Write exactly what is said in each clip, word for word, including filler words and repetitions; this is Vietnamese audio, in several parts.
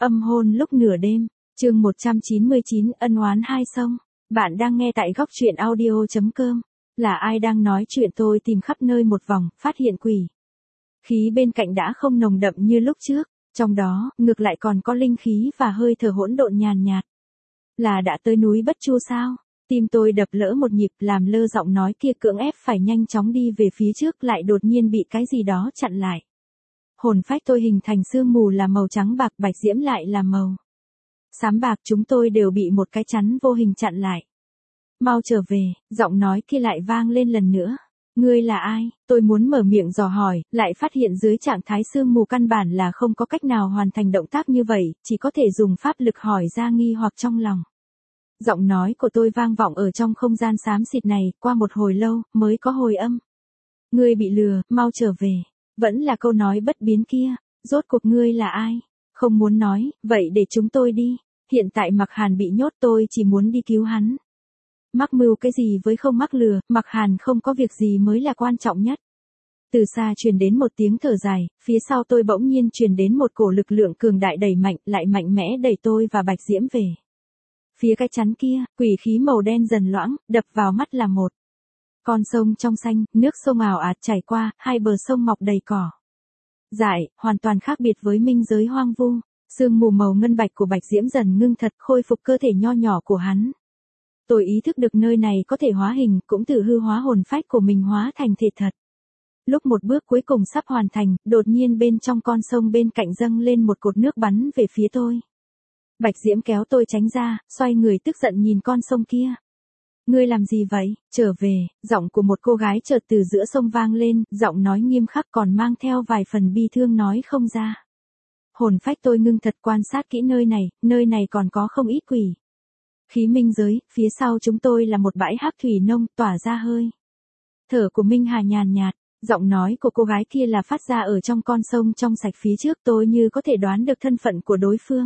Âm hôn lúc nửa đêm, chương một trăm chín mươi chín ân oán hai sông. Bạn đang nghe tại góc truyện audio chấm com. Là ai đang nói chuyện tôi tìm khắp nơi một vòng, phát hiện quỷ. Khí bên cạnh đã không nồng đậm như lúc trước, trong đó, ngược lại còn có linh khí và hơi thở hỗn độn nhàn nhạt. Là đã tới núi Bất Chu sao? Tim tôi đập lỡ một nhịp, làm lơ giọng nói kia cưỡng ép phải nhanh chóng đi về phía trước, lại đột nhiên bị cái gì đó chặn lại. Hồn phách tôi hình thành sương mù là màu trắng bạc, Bạch Diễm lại là màu xám bạc, chúng tôi đều bị một cái chắn vô hình chặn lại. Mau trở về, giọng nói kia lại vang lên lần nữa. Ngươi là ai? Tôi muốn mở miệng dò hỏi, lại phát hiện dưới trạng thái sương mù căn bản là không có cách nào hoàn thành động tác như vậy, chỉ có thể dùng pháp lực hỏi ra nghi hoặc trong lòng. Giọng nói của tôi vang vọng ở trong không gian xám xịt này, qua một hồi lâu, mới có hồi âm. Ngươi bị lừa, mau trở về. Vẫn là câu nói bất biến kia, rốt cuộc ngươi là ai? Không muốn nói, vậy để chúng tôi đi. Hiện tại Mạc Hàn bị nhốt, tôi chỉ muốn đi cứu hắn. Mắc mưu cái gì với không mắc lừa, Mạc Hàn không có việc gì mới là quan trọng nhất. Từ xa truyền đến một tiếng thở dài, phía sau tôi bỗng nhiên truyền đến một cổ lực lượng cường đại đẩy mạnh, lại mạnh mẽ đẩy tôi và Bạch Diễm về. Phía cái chắn kia, quỷ khí màu đen dần loãng, đập vào mắt là một con sông trong xanh, nước sông ào ạt chảy qua, hai bờ sông mọc đầy cỏ dại, hoàn toàn khác biệt với minh giới hoang vu. Sương mù màu ngân bạch của Bạch Diễm dần ngưng thật, khôi phục cơ thể nho nhỏ của hắn. Tôi ý thức được nơi này có thể hóa hình, cũng tự hư hóa hồn phách của mình hóa thành thể thật. Lúc một bước cuối cùng sắp hoàn thành, đột nhiên bên trong con sông bên cạnh dâng lên một cột nước bắn về phía tôi. Bạch Diễm kéo tôi tránh ra, xoay người tức giận nhìn con sông kia. Ngươi làm gì vậy? Trở về, giọng của một cô gái chợt từ giữa sông vang lên, giọng nói nghiêm khắc còn mang theo vài phần bi thương nói không ra. Hồn phách tôi ngưng thật quan sát kỹ nơi này, nơi này còn có không ít quỷ khí minh giới, phía sau chúng tôi là một bãi hắc thủy nông tỏa ra hơi thở của Minh Hà nhàn nhạt, giọng nói của cô gái kia là phát ra ở trong con sông trong sạch phía trước, tôi như có thể đoán được thân phận của đối phương.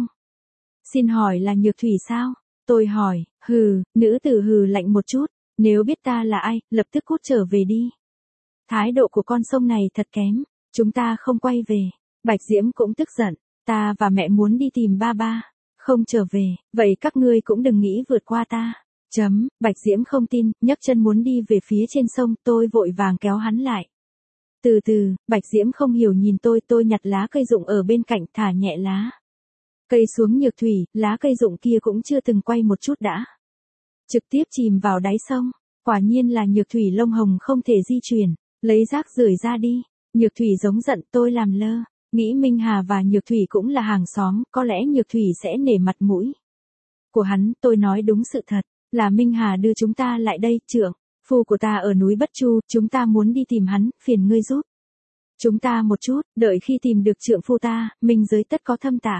Xin hỏi là Nhược Thủy sao? Tôi hỏi, hừ, nữ tử hừ lạnh một chút, nếu biết ta là ai, lập tức cút trở về đi. Thái độ của con sông này thật kém, chúng ta không quay về. Bạch Diễm cũng tức giận, ta và mẹ muốn đi tìm ba ba, không trở về, vậy các ngươi cũng đừng nghĩ vượt qua ta. Chấm, Bạch Diễm không tin, nhấc chân muốn đi về phía trên sông, tôi vội vàng kéo hắn lại. Từ từ, Bạch Diễm không hiểu nhìn tôi, tôi nhặt lá cây rụng ở bên cạnh, thả nhẹ lá cây xuống Nhược Thủy, lá cây rụng kia cũng chưa từng quay một chút đã trực tiếp chìm vào đáy sông. Quả nhiên là Nhược Thủy lông hồng không thể di chuyển, lấy rác rưởi ra đi. Nhược Thủy giống giận, tôi làm lơ, nghĩ Minh Hà và Nhược Thủy cũng là hàng xóm, có lẽ Nhược Thủy sẽ nể mặt mũi của hắn. Tôi nói đúng sự thật, là Minh Hà đưa chúng ta lại đây, trượng phu của ta ở núi Bất Chu, chúng ta muốn đi tìm hắn, phiền ngươi giúp chúng ta một chút, đợi khi tìm được trượng phu ta, minh giới tất có thâm tả.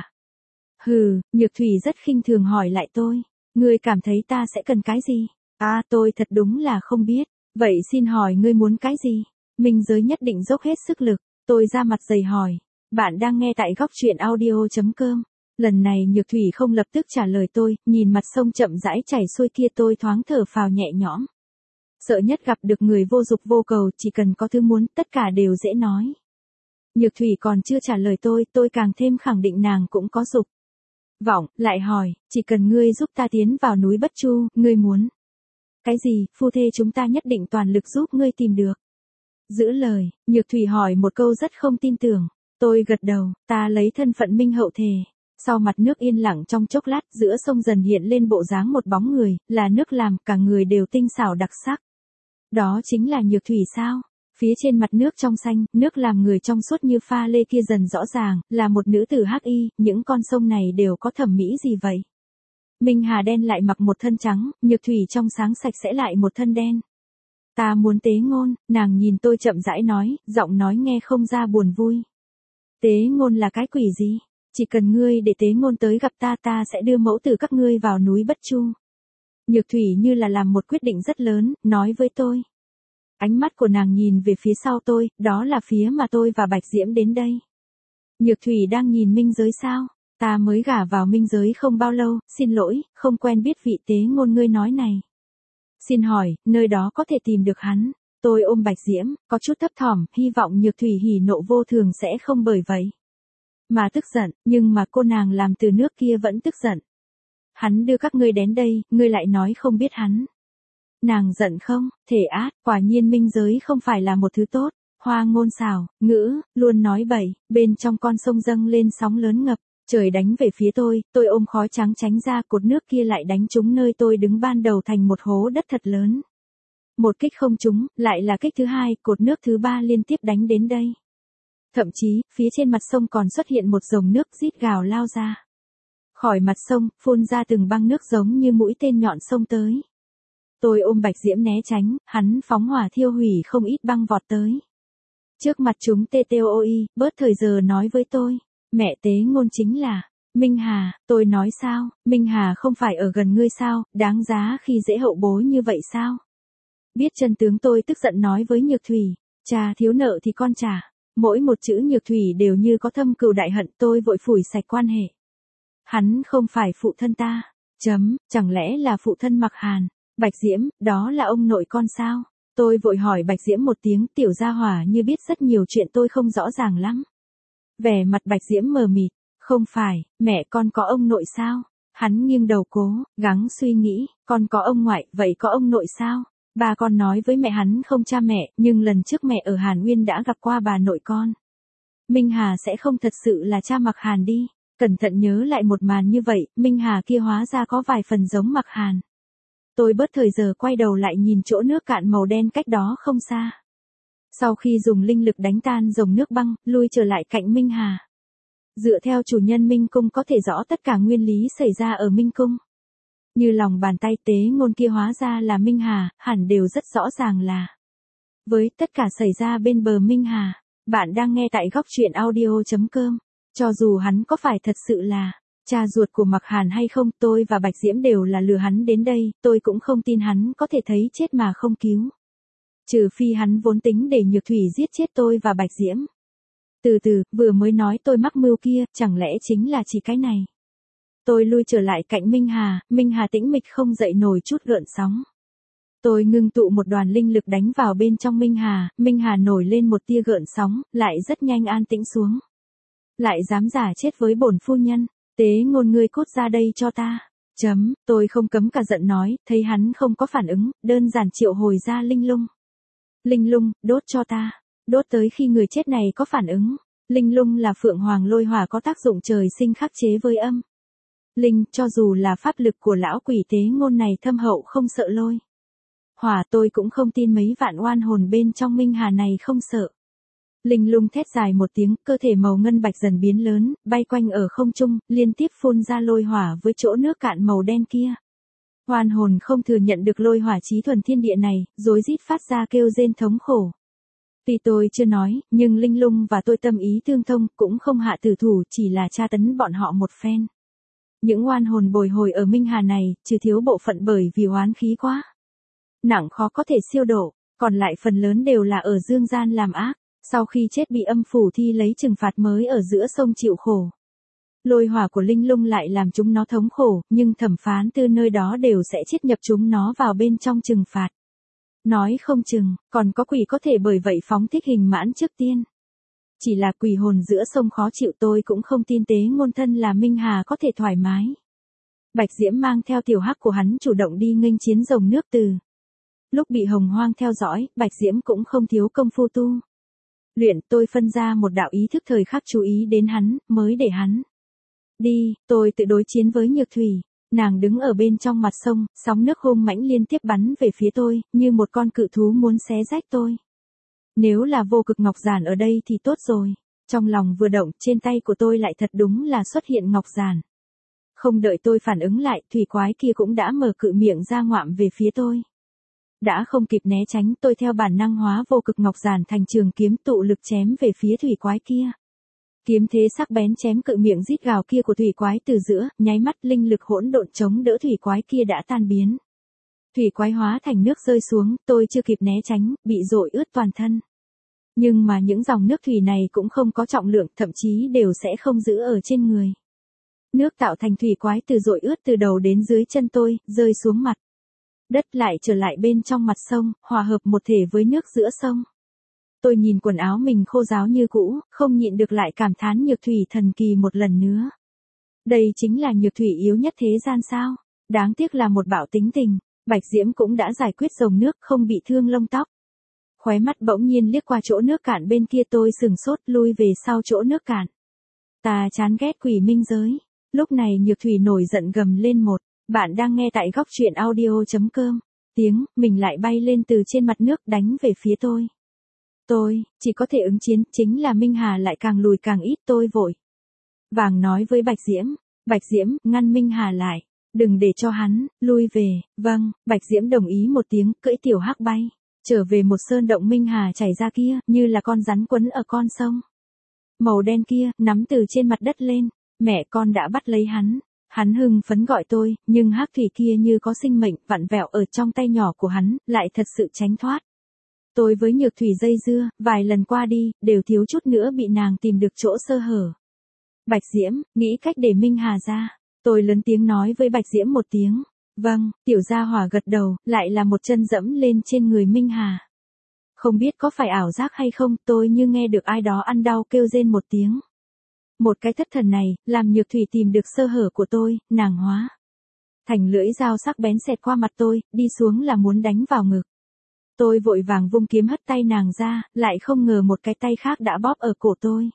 Hừ, Nhược Thủy rất khinh thường hỏi lại tôi, ngươi cảm thấy ta sẽ cần cái gì? À, tôi thật đúng là không biết, vậy xin hỏi ngươi muốn cái gì? Minh giới nhất định dốc hết sức lực, tôi ra mặt dày hỏi. Bạn đang nghe tại góc truyện audio chấm com. Lần này Nhược Thủy không lập tức trả lời tôi, nhìn mặt sông chậm rãi chảy xuôi kia tôi thoáng thở phào nhẹ nhõm. Sợ nhất gặp được người vô dục vô cầu, chỉ cần có thứ muốn, tất cả đều dễ nói. Nhược Thủy còn chưa trả lời tôi, tôi càng thêm khẳng định nàng cũng có dục vọng, lại hỏi, chỉ cần ngươi giúp ta tiến vào núi Bất Chu, ngươi muốn cái gì? Phu thê chúng ta nhất định toàn lực giúp ngươi tìm được. Giữ lời, Nhược Thủy hỏi một câu rất không tin tưởng. Tôi gật đầu, ta lấy thân phận minh hậu thề. Sau mặt nước yên lặng trong chốc lát, giữa sông dần hiện lên bộ dáng một bóng người, là nước làm, cả người đều tinh xảo đặc sắc. Đó chính là Nhược Thủy sao? Phía trên mặt nước trong xanh, nước làm người trong suốt như pha lê kia dần rõ ràng, là một nữ tử hắc y, những con sông này đều có thẩm mỹ gì vậy? Minh Hà đen lại mặc một thân trắng, Nhược Thủy trong sáng sạch sẽ lại một thân đen. Ta muốn tế ngôn, nàng nhìn tôi chậm rãi nói, giọng nói nghe không ra buồn vui. Tế ngôn là cái quỷ gì? Chỉ cần ngươi để tế ngôn tới gặp ta, ta sẽ đưa mẫu tử các ngươi vào núi Bất Chu. Nhược Thủy như là làm một quyết định rất lớn, nói với tôi. Ánh mắt của nàng nhìn về phía sau tôi, đó là phía mà tôi và Bạch Diễm đến đây. Nhược Thủy đang nhìn minh giới sao? Ta mới gả vào minh giới không bao lâu, xin lỗi, không quen biết vị tế ngôn ngươi nói này. Xin hỏi, nơi đó có thể tìm được hắn? Tôi ôm Bạch Diễm, có chút thấp thỏm, hy vọng Nhược Thủy hỉ nộ vô thường sẽ không bởi vậy Mà tức giận, nhưng mà cô nàng làm từ nước kia vẫn tức giận. Hắn đưa các ngươi đến đây, ngươi lại nói không biết hắn. Nàng giận không, thể át, quả nhiên minh giới không phải là một thứ tốt. Hoa ngôn xảo, ngữ, luôn nói bậy, bên trong con sông dâng lên sóng lớn ngập, trời đánh về phía tôi, tôi ôm khói trắng tránh ra, cột nước kia lại đánh trúng nơi tôi đứng ban đầu thành một hố đất thật lớn. Một kích không trúng, lại là kích thứ hai, cột nước thứ ba liên tiếp đánh đến đây. Thậm chí, phía trên mặt sông còn xuất hiện một dòng nước rít gào lao ra. Khỏi mặt sông, phun ra từng băng nước giống như mũi tên nhọn sông tới. Tôi ôm Bạch Diễm né tránh, hắn phóng hỏa thiêu hủy không ít băng vọt tới. Trước mặt chúng tê tê o i, bớt thời giờ nói với tôi, mẹ Tế Ngôn chính là, Minh Hà, tôi nói sao, Minh Hà không phải ở gần ngươi sao, đáng giá khi dễ hậu bối như vậy sao? Biết chân tướng tôi tức giận nói với Nhược Thủy, cha thiếu nợ thì con trả, mỗi một chữ Nhược Thủy đều như có thâm cừu đại hận, tôi vội phủi sạch quan hệ. Hắn không phải phụ thân ta, chấm, chẳng lẽ là phụ thân Mặc Hàn, Bạch Diễm, đó là ông nội con sao? Tôi vội hỏi Bạch Diễm một tiếng, tiểu gia hỏa như biết rất nhiều chuyện tôi không rõ ràng lắm. Vẻ mặt Bạch Diễm mờ mịt, không phải, mẹ con có ông nội sao? Hắn nghiêng đầu cố, gắng suy nghĩ, con có ông ngoại, vậy có ông nội sao? Ba con nói với mẹ hắn không cha mẹ, nhưng lần trước mẹ ở Hàn Uyên đã gặp qua bà nội con. Minh Hà sẽ không thật sự là cha Mặc Hàn đi. Cẩn thận nhớ lại một màn như vậy, Minh Hà kia hóa ra có vài phần giống Mặc Hàn. Tôi bớt thời giờ quay đầu lại nhìn chỗ nước cạn màu đen cách đó không xa. Sau khi dùng linh lực đánh tan dòng nước băng, lui trở lại cạnh Minh Hà. Dựa theo chủ nhân Minh Cung có thể rõ tất cả nguyên lý xảy ra ở Minh Cung. Như lòng bàn tay Tế Ngôn kia hóa ra là Minh Hà, hẳn đều rất rõ ràng là. Với tất cả xảy ra bên bờ Minh Hà, bạn đang nghe tại góc truyện audio chấm com. Cho dù hắn có phải thật sự là cha ruột của Mặc Hàn hay không, tôi và Bạch Diễm đều là lừa hắn đến đây, tôi cũng không tin hắn có thể thấy chết mà không cứu. Trừ phi hắn vốn tính để Nhược Thủy giết chết tôi và Bạch Diễm. Từ từ, vừa mới nói tôi mắc mưu kia, chẳng lẽ chính là chỉ cái này. Tôi lui trở lại cạnh Minh Hà, Minh Hà tĩnh mịch không dậy nổi chút gợn sóng. Tôi ngưng tụ một đoàn linh lực đánh vào bên trong Minh Hà, Minh Hà nổi lên một tia gợn sóng, lại rất nhanh an tĩnh xuống. Lại dám giả chết với bổn phu nhân, Tế Ngôn ngươi cút ra đây cho ta. Chấm, tôi không cấm cả giận nói, thấy hắn không có phản ứng, đơn giản triệu hồi ra linh lung. Linh lung, đốt cho ta. Đốt tới khi người chết này có phản ứng. Linh lung là phượng hoàng lôi hỏa có tác dụng trời sinh khắc chế với âm. Linh, cho dù là pháp lực của lão quỷ Tế Ngôn này thâm hậu không sợ lôi. Hỏa tôi cũng không tin mấy vạn oan hồn bên trong Minh Hà này không sợ. Linh lung thét dài một tiếng, cơ thể màu ngân bạch dần biến lớn, bay quanh ở không trung, liên tiếp phun ra lôi hỏa với chỗ nước cạn màu đen kia. Oan hồn không thừa nhận được lôi hỏa chí thuần thiên địa này, rối rít phát ra kêu rên thống khổ. Tuy tôi chưa nói, nhưng Linh lung và tôi tâm ý tương thông, cũng không hạ tử thủ, chỉ là tra tấn bọn họ một phen. Những oan hồn bồi hồi ở Minh Hà này, trừ thiếu bộ phận bởi vì oán khí quá nặng khó có thể siêu độ, còn lại phần lớn đều là ở dương gian làm ác. Sau khi chết bị âm phủ thi lấy trừng phạt mới ở giữa sông chịu khổ. Lôi hỏa của linh lung lại làm chúng nó thống khổ, nhưng thẩm phán từ nơi đó đều sẽ chiết nhập chúng nó vào bên trong trừng phạt. Nói không chừng, còn có quỷ có thể bởi vậy phóng thích hình mãn trước tiên. Chỉ là quỷ hồn giữa sông khó chịu, tôi cũng không tin Tế Ngôn thân là Minh Hà có thể thoải mái. Bạch Diễm mang theo tiểu hắc của hắn chủ động đi nghênh chiến rồng nước từ. Lúc bị hồng hoang theo dõi, Bạch Diễm cũng không thiếu công phu tu luyện, tôi phân ra một đạo ý thức thời khắc chú ý đến hắn, mới để hắn đi, tôi tự đối chiến với Nhược Thủy. Nàng đứng ở bên trong mặt sông, sóng nước hung mãnh liên tiếp bắn về phía tôi, như một con cự thú muốn xé rách tôi. Nếu là vô cực ngọc giản ở đây thì tốt rồi. Trong lòng vừa động, trên tay của tôi lại thật đúng là xuất hiện ngọc giản. Không đợi tôi phản ứng lại, thủy quái kia cũng đã mở cự miệng ra ngoạm về phía tôi. Đã không kịp né tránh, tôi theo bản năng hóa vô cực ngọc giản thành trường kiếm tụ lực chém về phía thủy quái kia. Kiếm thế sắc bén chém cự miệng rít gào kia của thủy quái từ giữa, nháy mắt linh lực hỗn độn chống đỡ thủy quái kia đã tan biến. Thủy quái hóa thành nước rơi xuống, tôi chưa kịp né tránh, bị dội ướt toàn thân. Nhưng mà những dòng nước thủy này cũng không có trọng lượng, thậm chí đều sẽ không giữ ở trên người. Nước tạo thành thủy quái từ dội ướt từ đầu đến dưới chân tôi, rơi xuống mặt đất lại trở lại bên trong mặt sông, hòa hợp một thể với nước giữa sông. Tôi nhìn quần áo mình khô ráo như cũ, không nhịn được lại cảm thán Nhược Thủy thần kỳ một lần nữa. Đây chính là Nhược Thủy yếu nhất thế gian sao? Đáng tiếc là một bạo tính tình. Bạch Diễm cũng đã giải quyết dòng nước, không bị thương lông tóc. Khóe mắt bỗng nhiên liếc qua chỗ nước cạn bên kia, tôi sừng sốt lui về sau chỗ nước cạn. Ta chán ghét quỷ minh giới. Lúc này Nhược Thủy nổi giận gầm lên một. Bạn đang nghe tại góc truyện audio.com. Tiếng, mình lại bay lên từ trên mặt nước đánh về phía tôi. Tôi, chỉ có thể ứng chiến, chính là Minh Hà lại càng lùi càng ít, tôi vội vàng nói với Bạch Diễm. Bạch Diễm, ngăn Minh Hà lại. Đừng để cho hắn, lui về. Vâng, Bạch Diễm đồng ý một tiếng, cưỡi tiểu hắc bay. Trở về một sơn động Minh Hà chảy ra kia, như là con rắn quấn ở con sông. Màu đen kia, nắm từ trên mặt đất lên. Mẹ con đã bắt lấy hắn. Hắn hưng phấn gọi tôi, nhưng hắc thủy kia như có sinh mệnh, vặn vẹo ở trong tay nhỏ của hắn, lại thật sự tránh thoát. Tôi với Nhược Thủy dây dưa, vài lần qua đi, đều thiếu chút nữa bị nàng tìm được chỗ sơ hở. Bạch Diễm, nghĩ cách để Minh Hà ra. Tôi lớn tiếng nói với Bạch Diễm một tiếng. Vâng, tiểu gia hỏa gật đầu, lại là một chân dẫm lên trên người Minh Hà. Không biết có phải ảo giác hay không, tôi như nghe được ai đó ăn đau kêu rên một tiếng. Một cái thất thần này, làm Nhược Thủy tìm được sơ hở của tôi, nàng hóa thành lưỡi dao sắc bén xẹt qua mặt tôi, đi xuống là muốn đánh vào ngực. Tôi vội vàng vung kiếm hất tay nàng ra, lại không ngờ một cái tay khác đã bóp ở cổ tôi.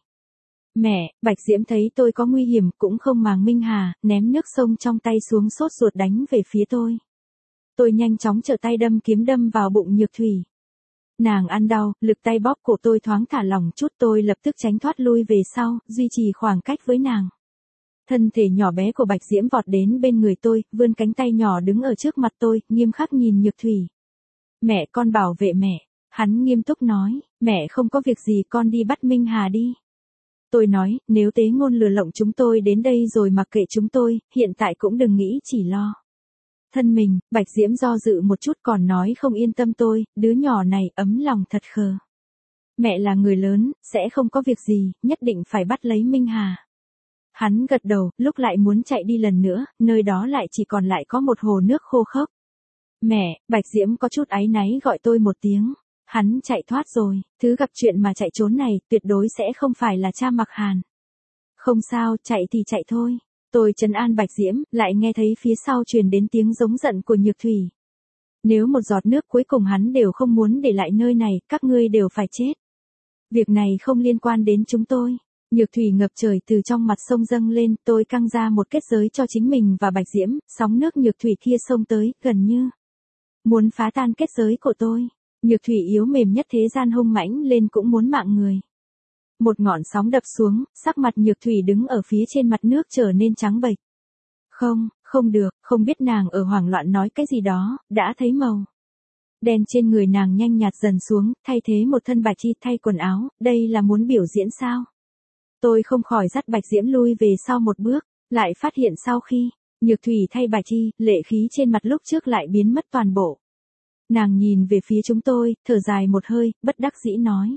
Mẹ, Bạch Diễm thấy tôi có nguy hiểm, cũng không màng Minh Hà, ném nước sông trong tay xuống sốt ruột đánh về phía tôi. Tôi nhanh chóng trở tay đâm kiếm đâm vào bụng Nhược Thủy. Nàng ăn đau, lực tay bóp cổ tôi thoáng thả lỏng chút, tôi lập tức tránh thoát lui về sau, duy trì khoảng cách với nàng. Thân thể nhỏ bé của Bạch Diễm vọt đến bên người tôi, vươn cánh tay nhỏ đứng ở trước mặt tôi, nghiêm khắc nhìn Nhược Thủy. Mẹ, con bảo vệ mẹ. Hắn nghiêm túc nói, mẹ không có việc gì, con đi bắt Minh Hà đi. Tôi nói, nếu tế ngôn lừa lộng chúng tôi đến đây rồi mặc kệ chúng tôi, hiện tại cũng đừng nghĩ chỉ lo thân mình. Bạch Diễm do dự một chút còn nói không yên tâm tôi, đứa nhỏ này ấm lòng thật khờ. Mẹ là người lớn, sẽ không có việc gì, nhất định phải bắt lấy Minh Hà. Hắn gật đầu, lúc lại muốn chạy đi lần nữa, nơi đó lại chỉ còn lại có một hồ nước khô khốc. Mẹ, Bạch Diễm có chút áy náy gọi tôi một tiếng. Hắn chạy thoát rồi, thứ gặp chuyện mà chạy trốn này, tuyệt đối sẽ không phải là cha Mặc Hàn. Không sao, chạy thì chạy thôi. Tôi trấn an Bạch Diễm, lại nghe thấy phía sau truyền đến tiếng giống giận của Nhược Thủy. Nếu một giọt nước cuối cùng hắn đều không muốn để lại nơi này, các ngươi đều phải chết. Việc này không liên quan đến chúng tôi. Nhược Thủy ngập trời từ trong mặt sông dâng lên, tôi căng ra một kết giới cho chính mình và Bạch Diễm, sóng nước Nhược Thủy kia xông tới, gần như muốn phá tan kết giới của tôi. Nhược Thủy yếu mềm nhất thế gian hung mãnh lên cũng muốn mạng người. Một ngọn sóng đập xuống, sắc mặt Nhược Thủy đứng ở phía trên mặt nước trở nên trắng bệch. Không, không được, không biết nàng ở hoảng loạn nói cái gì đó, đã thấy màu đen trên người nàng nhanh nhạt dần xuống, thay thế một thân bạch y thay quần áo, đây là muốn biểu diễn sao? Tôi không khỏi dắt Bạch Diễm lui về sau một bước, lại phát hiện sau khi Nhược Thủy thay bạch y, lệ khí trên mặt lúc trước lại biến mất toàn bộ. Nàng nhìn về phía chúng tôi, thở dài một hơi, bất đắc dĩ nói.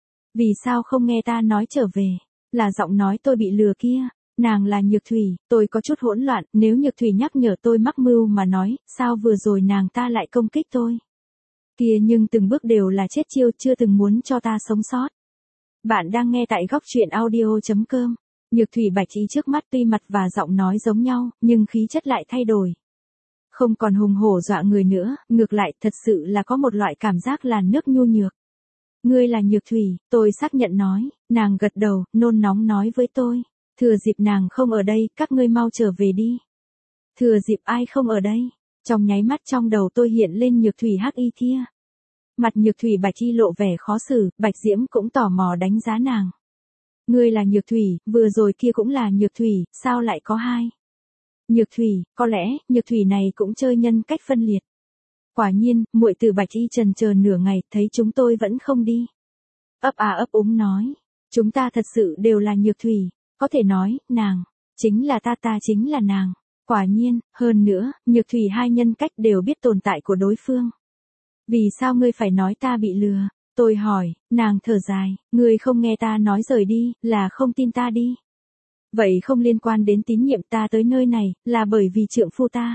Vì sao không nghe ta nói trở về? Là giọng nói tôi bị lừa kia. Nàng là Nhược Thủy, tôi có chút hỗn loạn, nếu Nhược Thủy nhắc nhở tôi mắc mưu mà nói, sao vừa rồi nàng ta lại công kích tôi? Kia nhưng từng bước đều là chết chiêu, chưa từng muốn cho ta sống sót. Bạn đang nghe tại góc truyện audio.com. Nhược Thủy bạch y trước mắt tuy mặt và giọng nói giống nhau, nhưng khí chất lại thay đổi. Không còn hùng hổ dọa người nữa, ngược lại thật sự là có một loại cảm giác làn nước nhu nhược. Ngươi là Nhược Thủy, tôi xác nhận nói, nàng gật đầu, nôn nóng nói với tôi. Thừa dịp nàng không ở đây, các ngươi mau trở về đi. Thừa dịp ai không ở đây? Trong nháy mắt trong đầu tôi hiện lên Nhược Thủy hắc y kia. Mặt Nhược Thủy bạch y lộ vẻ khó xử, Bạch Diễm cũng tò mò đánh giá nàng. Ngươi là Nhược Thủy, vừa rồi kia cũng là Nhược Thủy, sao lại có hai? Nhược Thủy, có lẽ, Nhược Thủy này cũng chơi nhân cách phân liệt. Quả nhiên, muội tử bạch y trần chờ nửa ngày, thấy chúng tôi vẫn không đi. Ấp à ấp úng nói, chúng ta thật sự đều là Nhược Thủy, có thể nói, nàng, chính là ta ta chính là nàng. Quả nhiên, hơn nữa, Nhược Thủy hai nhân cách đều biết tồn tại của đối phương. Vì sao ngươi phải nói ta bị lừa? Tôi hỏi, nàng thở dài, ngươi không nghe ta nói rời đi, là không tin ta đi. Vậy không liên quan đến tín nhiệm, ta tới nơi này, là bởi vì trượng phu ta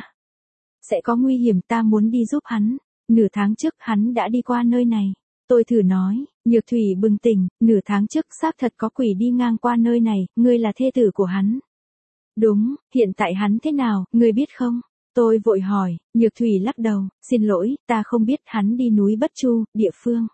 sẽ có nguy hiểm, ta muốn đi giúp hắn. Nửa tháng trước hắn đã đi qua nơi này. Tôi thử nói, Nhược thủy bừng tỉnh, nửa tháng trước xác thật có quỷ đi ngang qua nơi này, ngươi là thê tử của hắn. Đúng, hiện tại hắn thế nào, ngươi biết không? Tôi vội hỏi, Nhược thủy lắc đầu, xin lỗi, ta không biết, hắn đi núi Bất Chu, địa phương.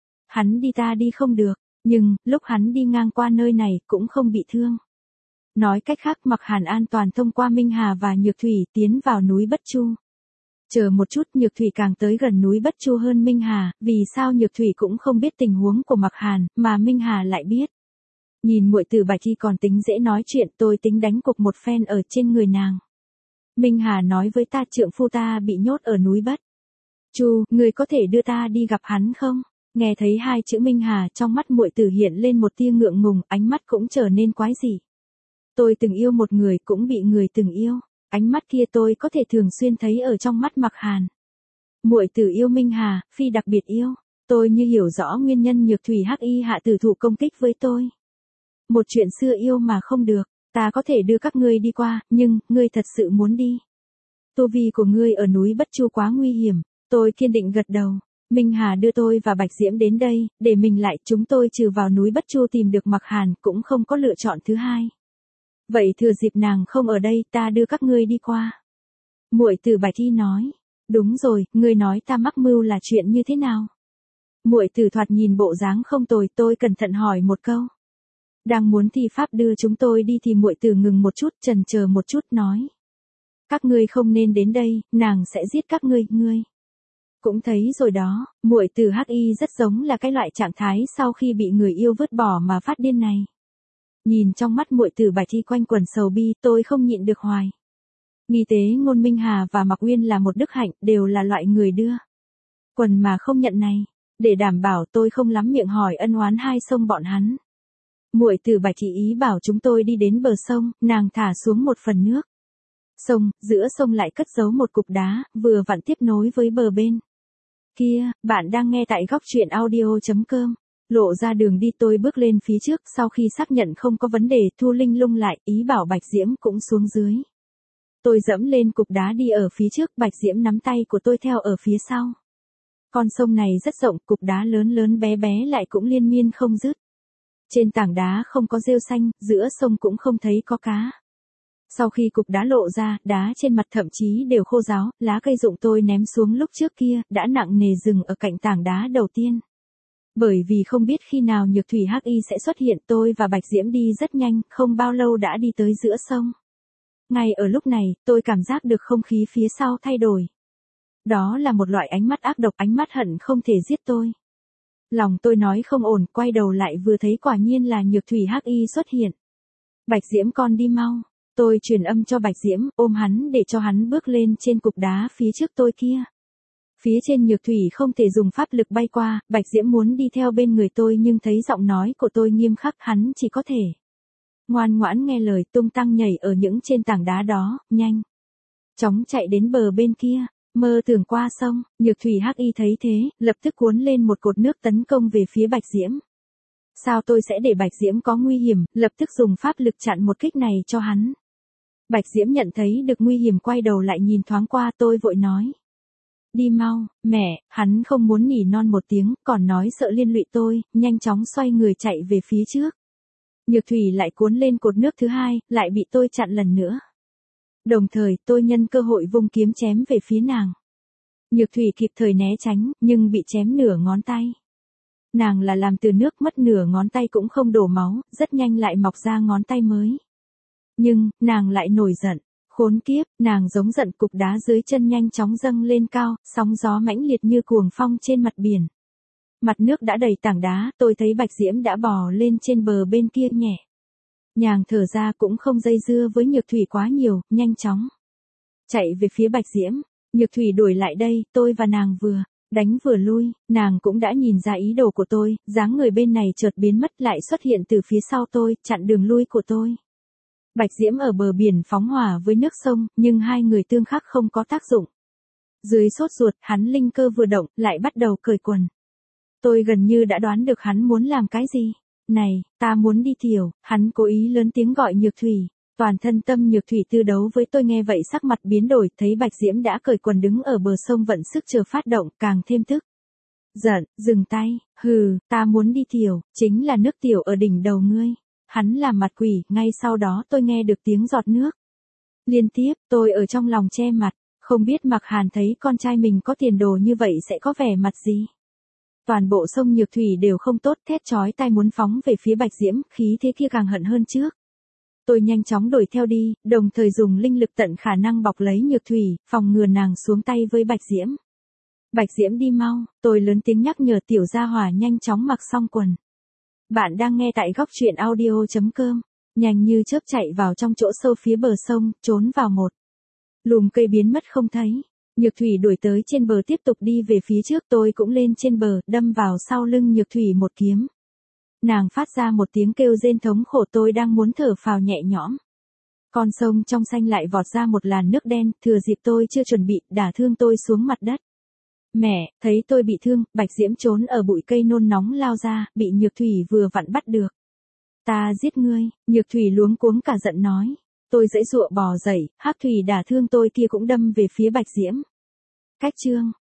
Hắn đi ta đi không được, nhưng, lúc hắn đi ngang qua nơi này cũng không bị thương. Nói cách khác Mặc Hàn an toàn thông qua Minh Hà và Nhược thủy tiến vào núi Bất Chu. Chờ một chút, Nhược thủy càng tới gần núi Bất Chu hơn Minh Hà, vì sao Nhược thủy cũng không biết tình huống của Mặc Hàn, mà Minh Hà lại biết. Nhìn muội tử Bạch Thi còn tính dễ nói chuyện, tôi tính đánh cục một phen ở trên người nàng. Minh Hà nói với ta trượng phu ta bị nhốt ở núi Bất Chu, người có thể đưa ta đi gặp hắn không? Nghe thấy hai chữ Minh Hà, trong mắt muội tử hiện lên một tia ngượng ngùng, ánh mắt cũng trở nên quái dị. Tôi từng yêu một người, cũng bị người từng yêu. Ánh mắt kia tôi có thể thường xuyên thấy ở trong mắt Mặc Hàn. Muội tử yêu Minh Hà, phi đặc biệt yêu. Tôi như hiểu rõ nguyên nhân Nhược thủy hắc y hạ tử thủ công kích với tôi. Một chuyện xưa yêu mà không được, ta có thể đưa các ngươi đi qua, nhưng, ngươi thật sự muốn đi. Tu vi của ngươi ở núi Bất Chu quá nguy hiểm, tôi kiên định gật đầu. Minh Hà đưa tôi và Bạch Diễm đến đây, để mình lại, chúng tôi trừ vào núi Bất Chu tìm được Mặc Hàn, cũng không có lựa chọn thứ hai. Vậy thừa dịp nàng không ở đây, ta đưa các ngươi đi qua. Muội tử Bạch Thi nói, đúng rồi, ngươi nói ta mắc mưu là chuyện như thế nào? Muội tử thoạt nhìn bộ dáng không tồi, tôi cẩn thận hỏi một câu. Đang muốn thi pháp đưa chúng tôi đi thì muội tử ngừng một chút, chần chờ một chút nói. Các ngươi không nên đến đây, nàng sẽ giết các ngươi, ngươi. Cũng thấy rồi đó, muội tử hắc y rất giống là cái loại trạng thái sau khi bị người yêu vứt bỏ mà phát điên này. Nhìn trong mắt muội tử Bạch Thi quanh quẩn sầu bi, tôi không nhịn được hoài. Nghi tế ngôn Minh Hà và Mặc Uyên là một đức hạnh, đều là loại người đưa quần mà không nhận này. Để đảm bảo tôi không lắm miệng hỏi ân oán hai sông bọn hắn. Muội tử Bạch Thi ý bảo chúng tôi đi đến bờ sông, nàng thả xuống một phần nước. Sông, giữa sông lại cất giấu một cục đá, vừa vặn tiếp nối với bờ bên kia. Bạn đang nghe tại góc truyện audio chấm com. Lộ ra đường đi, tôi bước lên phía trước, sau khi xác nhận không có vấn đề, thu linh lung lại, ý bảo Bạch Diễm cũng xuống dưới. Tôi dẫm lên cục đá đi ở phía trước, Bạch Diễm nắm tay của tôi theo ở phía sau. Con sông này rất rộng, cục đá lớn lớn bé bé lại cũng liên miên không dứt. Trên tảng đá không có rêu xanh, giữa sông cũng không thấy có cá. Sau khi cục đá lộ ra, đá trên mặt thậm chí đều khô ráo, lá cây rụng tôi ném xuống lúc trước kia, đã nặng nề dừng ở cạnh tảng đá đầu tiên. Bởi vì không biết khi nào Nhược thủy hắc y sẽ xuất hiện, tôi và Bạch Diễm đi rất nhanh, không bao lâu đã đi tới giữa sông. Ngay ở lúc này, tôi cảm giác được không khí phía sau thay đổi. Đó là một loại ánh mắt ác độc, ánh mắt hận không thể giết tôi. Lòng tôi nói không ổn, quay đầu lại vừa thấy quả nhiên là Nhược thủy hắc y xuất hiện. Bạch Diễm con đi mau. Tôi truyền âm cho Bạch Diễm, ôm hắn để cho hắn bước lên trên cục đá phía trước tôi kia. Phía trên Nhược thủy không thể dùng pháp lực bay qua, Bạch Diễm muốn đi theo bên người tôi nhưng thấy giọng nói của tôi nghiêm khắc, hắn chỉ có thể ngoan ngoãn nghe lời, tung tăng nhảy ở những trên tảng đá đó, nhanh chóng chạy đến bờ bên kia, mơ tưởng qua sông. Nhược thủy hắc y thấy thế, lập tức cuốn lên một cột nước tấn công về phía Bạch Diễm. Sao tôi sẽ để Bạch Diễm có nguy hiểm, lập tức dùng pháp lực chặn một kích này cho hắn. Bạch Diễm nhận thấy được nguy hiểm, quay đầu lại nhìn thoáng qua, tôi vội nói. Đi mau, mẹ, hắn không muốn nỉ non một tiếng, còn nói sợ liên lụy tôi, nhanh chóng xoay người chạy về phía trước. Nhược thủy lại cuốn lên cột nước thứ hai, lại bị tôi chặn lần nữa. Đồng thời, tôi nhân cơ hội vung kiếm chém về phía nàng. Nhược thủy kịp thời né tránh, nhưng bị chém nửa ngón tay. Nàng là làm từ nước, mất nửa ngón tay cũng không đổ máu, rất nhanh lại mọc ra ngón tay mới. Nhưng, nàng lại nổi giận. Khốn kiếp, nàng giống giận, cục đá dưới chân nhanh chóng dâng lên cao, sóng gió mãnh liệt như cuồng phong trên mặt biển. Mặt nước đã đầy tảng đá, tôi thấy Bạch Diễm đã bò lên trên bờ bên kia nhẹ. Nhàng thở ra, cũng không dây dưa với Nhược thủy quá nhiều, nhanh chóng chạy về phía Bạch Diễm. Nhược thủy đuổi lại đây, tôi và nàng vừa đánh vừa lui, nàng cũng đã nhìn ra ý đồ của tôi, dáng người bên này chợt biến mất, lại xuất hiện từ phía sau tôi, chặn đường lui của tôi. Bạch Diễm ở bờ biển phóng hỏa với nước sông, nhưng hai người tương khắc không có tác dụng. Dưới sốt ruột, hắn linh cơ vừa động, lại bắt đầu cởi quần. Tôi gần như đã đoán được hắn muốn làm cái gì. Này, ta muốn đi tiểu, hắn cố ý lớn tiếng gọi Nhược thủy. Toàn thân tâm Nhược thủy tư đấu với tôi, nghe vậy sắc mặt biến đổi, thấy Bạch Diễm đã cởi quần đứng ở bờ sông vận sức chờ phát động, càng thêm tức Giận, dừng tay, hừ, ta muốn đi tiểu, chính là nước tiểu ở đỉnh đầu ngươi. Hắn làm mặt quỷ, ngay sau đó tôi nghe được tiếng giọt nước. Liên tiếp, tôi ở trong lòng che mặt, không biết Mạc Hàn thấy con trai mình có tiền đồ như vậy sẽ có vẻ mặt gì. Toàn bộ sông Nhược Thủy đều không tốt, thét chói tai muốn phóng về phía Bạch Diễm, khí thế kia càng hận hơn trước. Tôi nhanh chóng đuổi theo đi, đồng thời dùng linh lực tận khả năng bọc lấy Nhược Thủy, phòng ngừa nàng xuống tay với Bạch Diễm. Bạch Diễm đi mau, tôi lớn tiếng nhắc nhở tiểu gia hỏa nhanh chóng mặc xong quần. Bạn đang nghe tại góc truyện audio.com, nhanh như chớp chạy vào trong chỗ sâu phía bờ sông, trốn vào một lùm cây biến mất không thấy. Nhược Thủy đuổi tới trên bờ tiếp tục đi về phía trước, tôi cũng lên trên bờ, đâm vào sau lưng Nhược Thủy một kiếm. Nàng phát ra một tiếng kêu rên thống khổ, tôi đang muốn thở phào nhẹ nhõm. Con sông trong xanh lại vọt ra một làn nước đen, thừa dịp tôi chưa chuẩn bị, đả thương tôi xuống mặt đất. Mẹ, thấy tôi bị thương, Bạch Diễm trốn ở bụi cây nôn nóng lao ra, bị Nhược Thủy vừa vặn bắt được. Ta giết ngươi, Nhược Thủy luống cuống cả giận nói. Tôi giãy giụa bò dậy, Hắc Thủy đả thương tôi kia cũng đâm về phía Bạch Diễm. Cách chương